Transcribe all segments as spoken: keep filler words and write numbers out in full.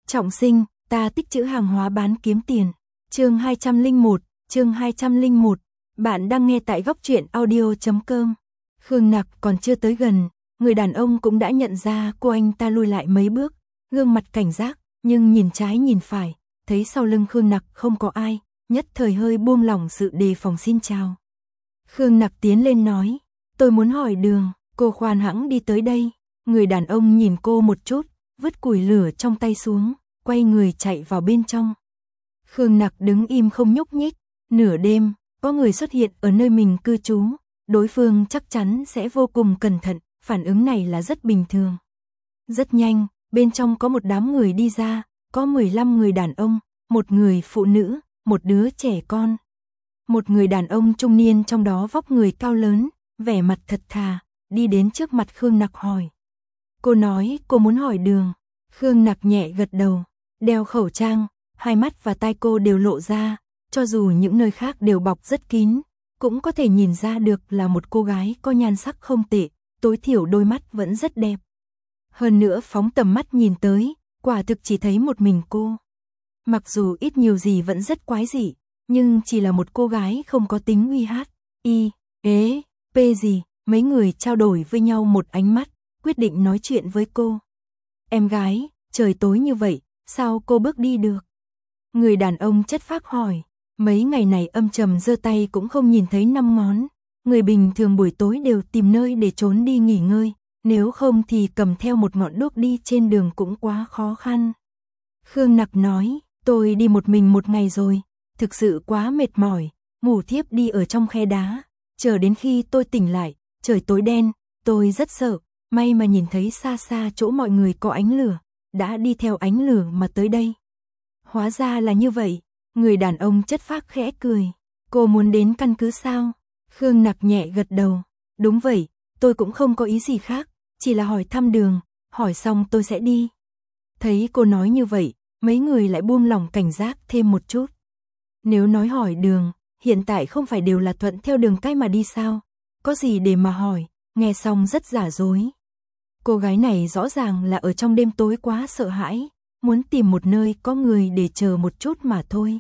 Trọng sinh, ta tích trữ hàng hóa bán kiếm tiền. Chương hai trăm lẻ một, chương hai trăm lẻ một. Bạn đang nghe tại góc truyện audio chấm com. Khương Nặc còn chưa tới gần, người đàn ông cũng đã nhận ra cô, anh ta lùi lại mấy bước, gương mặt cảnh giác, nhưng nhìn trái nhìn phải, thấy sau lưng Khương Nặc không có ai, nhất thời hơi buông lỏng sự đề phòng. Xin chào. Khương Nặc tiến lên nói, tôi muốn hỏi đường. Cô khoan hãng đi tới đây. Người đàn ông nhìn cô một chút, vứt củi lửa trong tay xuống, quay người chạy vào bên trong. Khương Nặc đứng im không nhúc nhích. Nửa đêm, có người xuất hiện ở nơi mình cư trú, đối phương chắc chắn sẽ vô cùng cẩn thận, phản ứng này là rất bình thường. Rất nhanh, bên trong có một đám người đi ra, có mười lăm người đàn ông, một người phụ nữ, một đứa trẻ con. Một người đàn ông trung niên trong đó vóc người cao lớn, vẻ mặt thật thà, đi đến trước mặt Khương Nặc hỏi. Cô nói cô muốn hỏi đường. Khương Nặc nhẹ gật đầu, đeo khẩu trang, hai mắt và tai cô đều lộ ra, cho dù những nơi khác đều bọc rất kín, cũng có thể nhìn ra được là một cô gái có nhan sắc không tệ, tối thiểu đôi mắt vẫn rất đẹp. Hơn nữa phóng tầm mắt nhìn tới, quả thực chỉ thấy một mình cô. Mặc dù ít nhiều gì vẫn rất quái dị, nhưng chỉ là một cô gái không có tính uy hát, y, ế, p gì. Mấy người trao đổi với nhau một ánh mắt, quyết định nói chuyện với cô. Em gái, trời tối như vậy, sao cô bước đi được? Người đàn ông chất phác hỏi. Mấy ngày này âm trầm giơ tay cũng không nhìn thấy năm ngón. Người bình thường buổi tối đều tìm nơi để trốn đi nghỉ ngơi, nếu không thì cầm theo một ngọn đuốc đi trên đường cũng quá khó khăn. Khương Nặc nói, tôi đi một mình một ngày rồi, thực sự quá mệt mỏi, ngủ thiếp đi ở trong khe đá, chờ đến khi tôi tỉnh lại, trời tối đen, tôi rất sợ, may mà nhìn thấy xa xa chỗ mọi người có ánh lửa, đã đi theo ánh lửa mà tới đây. Hóa ra là như vậy, người đàn ông chất phác khẽ cười. Cô muốn đến căn cứ sao? Khương Nặc nhẹ gật đầu. Đúng vậy, tôi cũng không có ý gì khác, chỉ là hỏi thăm đường, hỏi xong tôi sẽ đi. Thấy cô nói như vậy, mấy người lại buông lỏng cảnh giác thêm một chút. Nếu nói hỏi đường, hiện tại không phải đều là thuận theo đường cái mà đi sao? Có gì để mà hỏi, nghe xong rất giả dối. Cô gái này rõ ràng là ở trong đêm tối quá sợ hãi, muốn tìm một nơi có người để chờ một chút mà thôi.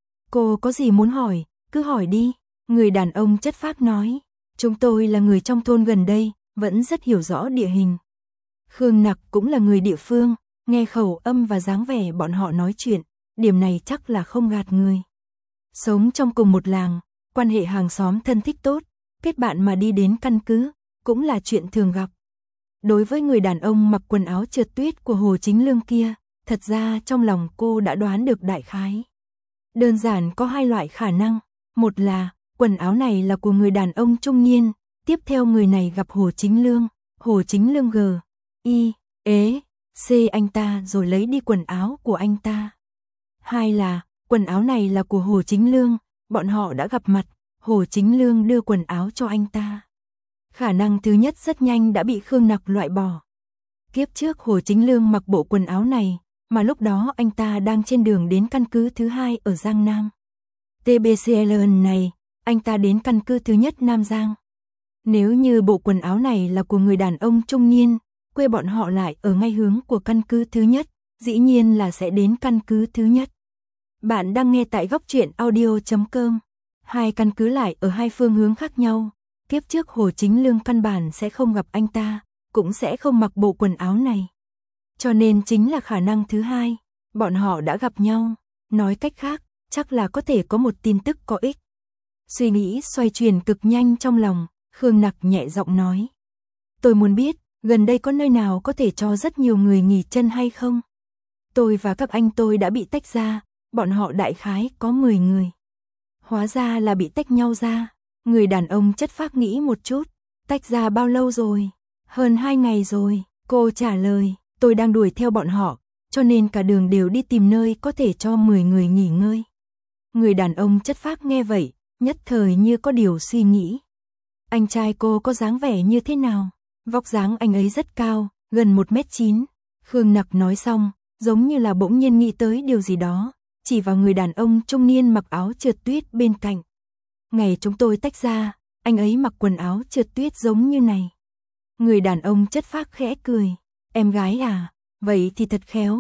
Cô có gì muốn hỏi, cứ hỏi đi. Người đàn ông chất phác nói, chúng tôi là người trong thôn gần đây, vẫn rất hiểu rõ địa hình. Khương Nặc cũng là người địa phương, nghe khẩu âm và dáng vẻ bọn họ nói chuyện, điểm này chắc là không gạt người. Sống trong cùng một làng, quan hệ hàng xóm thân thích tốt, kết bạn mà đi đến căn cứ, cũng là chuyện thường gặp. Đối với người đàn ông mặc quần áo trượt tuyết của Hồ Chính Lương kia, thật ra trong lòng cô đã đoán được đại khái. Đơn giản có hai loại khả năng, một là quần áo này là của người đàn ông trung niên, tiếp theo người này gặp Hồ Chính Lương, Hồ Chính Lương g, y, ế, c anh ta rồi lấy đi quần áo của anh ta. Hai là quần áo này là của Hồ Chính Lương, bọn họ đã gặp mặt, Hồ Chính Lương đưa quần áo cho anh ta. Khả năng thứ nhất rất nhanh đã bị Khương Nặc loại bỏ. Kiếp trước Hồ Chính Lương mặc bộ quần áo này, mà lúc đó anh ta đang trên đường đến căn cứ thứ hai ở Giang Nam. tê bê xê lờ này, anh ta đến căn cứ thứ nhất Nam Giang. Nếu như bộ quần áo này là của người đàn ông trung niên, quê bọn họ lại ở ngay hướng của căn cứ thứ nhất, dĩ nhiên là sẽ đến căn cứ thứ nhất. Bạn đang nghe tại góc truyện audio chấm com. Hai căn cứ lại ở hai phương hướng khác nhau. Kiếp trước Hồ Chính Lương căn bản sẽ không gặp anh ta, cũng sẽ không mặc bộ quần áo này. Cho nên chính là khả năng thứ hai, bọn họ đã gặp nhau. Nói cách khác, chắc là có thể có một tin tức có ích. Suy nghĩ xoay chuyển cực nhanh trong lòng, Khương Nặc nhẹ giọng nói. Tôi muốn biết, gần đây có nơi nào có thể cho rất nhiều người nghỉ chân hay không? Tôi và các anh tôi đã bị tách ra, bọn họ đại khái có mười người. Hóa ra là bị tách nhau ra. Người đàn ông chất phác nghĩ một chút. Tách ra bao lâu rồi? Hơn hai ngày rồi. Cô trả lời, tôi đang đuổi theo bọn họ, cho nên cả đường đều đi tìm nơi có thể cho mười người nghỉ ngơi. Người đàn ông chất phác nghe vậy, nhất thời như có điều suy nghĩ. Anh trai cô có dáng vẻ như thế nào? Vóc dáng anh ấy rất cao, gần một mét chín. Khương Nặc nói xong, giống như là bỗng nhiên nghĩ tới điều gì đó, chỉ vào người đàn ông trung niên mặc áo trượt tuyết bên cạnh. Ngày chúng tôi tách ra, anh ấy mặc quần áo trượt tuyết giống như này. Người đàn ông chất phác khẽ cười. Em gái à, vậy thì thật khéo,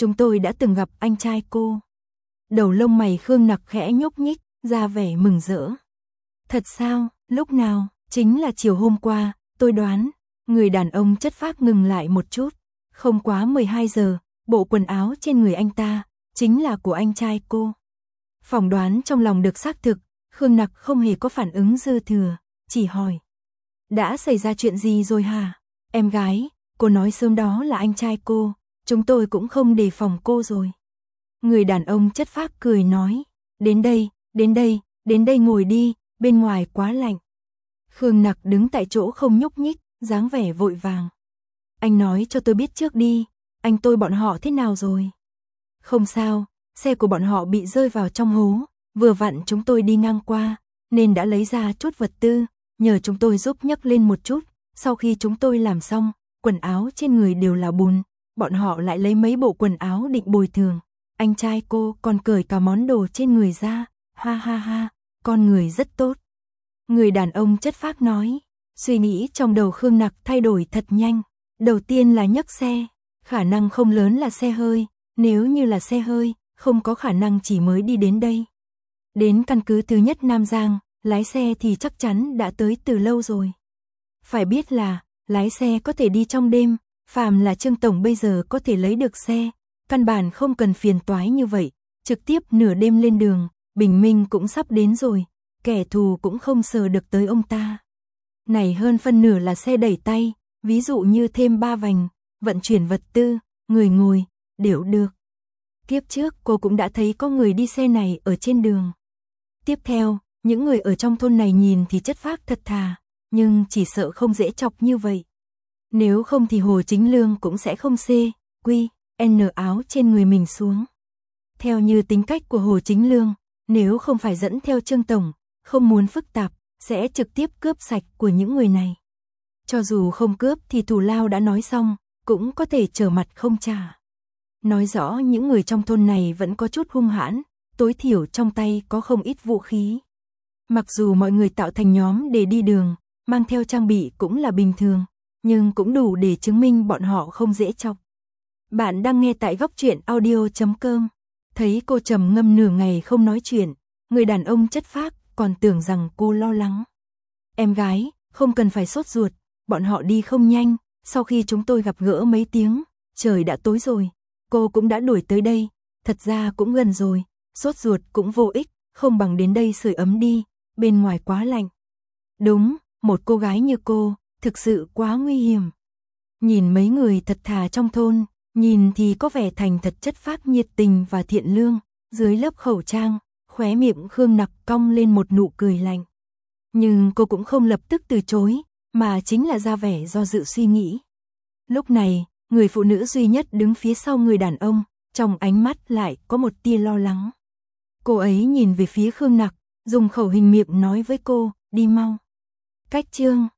chúng tôi đã từng gặp anh trai cô. Đầu lông mày Khương Nặc khẽ nhúc nhích, ra vẻ mừng rỡ. Thật sao, lúc nào? Chính là chiều hôm qua, tôi đoán. Người đàn ông chất phác ngừng lại một chút. Không quá mười hai giờ, bộ quần áo trên người anh ta, chính là của anh trai cô. Phỏng đoán trong lòng được xác thực, Khương Nặc không hề có phản ứng dư thừa, chỉ hỏi. Đã xảy ra chuyện gì rồi hả? Em gái, cô nói sớm đó là anh trai cô, chúng tôi cũng không đề phòng cô rồi. Người đàn ông chất phác cười nói. Đến đây, đến đây, đến đây ngồi đi, bên ngoài quá lạnh. Khương Nặc đứng tại chỗ không nhúc nhích, dáng vẻ vội vàng. Anh nói cho tôi biết trước đi, anh tôi bọn họ thế nào rồi? Không sao, xe của bọn họ bị rơi vào trong hố, vừa vặn chúng tôi đi ngang qua, nên đã lấy ra chút vật tư, nhờ chúng tôi giúp nhấc lên một chút. Sau khi chúng tôi làm xong, quần áo trên người đều là bùn, bọn họ lại lấy mấy bộ quần áo định bồi thường. Anh trai cô còn cởi cả món đồ trên người ra, ha ha ha, con người rất tốt. Người đàn ông chất phác nói, suy nghĩ trong đầu Khương Nặc thay đổi thật nhanh. Đầu tiên là nhấc xe, khả năng không lớn là xe hơi, nếu như là xe hơi, không có khả năng chỉ mới đi đến đây. Đến căn cứ thứ nhất Nam Giang, lái xe thì chắc chắn đã tới từ lâu rồi. Phải biết là, lái xe có thể đi trong đêm, phàm là Trương Tổng bây giờ có thể lấy được xe, căn bản không cần phiền toái như vậy, trực tiếp nửa đêm lên đường, bình minh cũng sắp đến rồi, kẻ thù cũng không sờ được tới ông ta. Này hơn phân nửa là xe đẩy tay, ví dụ như thêm ba vành, vận chuyển vật tư, người ngồi, đều được. Kiếp trước cô cũng đã thấy có người đi xe này ở trên đường. Tiếp theo, những người ở trong thôn này nhìn thì chất phác thật thà, nhưng chỉ sợ không dễ chọc như vậy. Nếu không thì Hồ Chính Lương cũng sẽ không xê, quy, n áo trên người mình xuống. Theo như tính cách của Hồ Chính Lương, nếu không phải dẫn theo Trương Tổng, không muốn phức tạp, sẽ trực tiếp cướp sạch của những người này. Cho dù không cướp thì thù lao đã nói xong, cũng có thể trở mặt không trả. Nói rõ những người trong thôn này vẫn có chút hung hãn, tối thiểu trong tay có không ít vũ khí. Mặc dù mọi người tạo thành nhóm để đi đường, mang theo trang bị cũng là bình thường, nhưng cũng đủ để chứng minh bọn họ không dễ chọc. Bạn đang nghe tại góc truyện audio chấm com. Thấy cô trầm ngâm nửa ngày không nói chuyện, người đàn ông chất phác còn tưởng rằng cô lo lắng. Em gái, không cần phải sốt ruột, bọn họ đi không nhanh, sau khi chúng tôi gặp gỡ mấy tiếng, trời đã tối rồi, cô cũng đã đuổi tới đây, thật ra cũng gần rồi, sốt ruột cũng vô ích, không bằng đến đây sưởi ấm đi, bên ngoài quá lạnh. Đúng, một cô gái như cô, thực sự quá nguy hiểm. Nhìn mấy người thật thà trong thôn, nhìn thì có vẻ thành thật chất phác nhiệt tình và thiện lương, dưới lớp khẩu trang, khóe miệng Khương Nặc cong lên một nụ cười lạnh. Nhưng cô cũng không lập tức từ chối, mà chính là ra vẻ do dự suy nghĩ. Lúc này, người phụ nữ duy nhất đứng phía sau người đàn ông, trong ánh mắt lại có một tia lo lắng. Cô ấy nhìn về phía Khương Nặc, dùng khẩu hình miệng nói với cô, đi mau. Cách Trương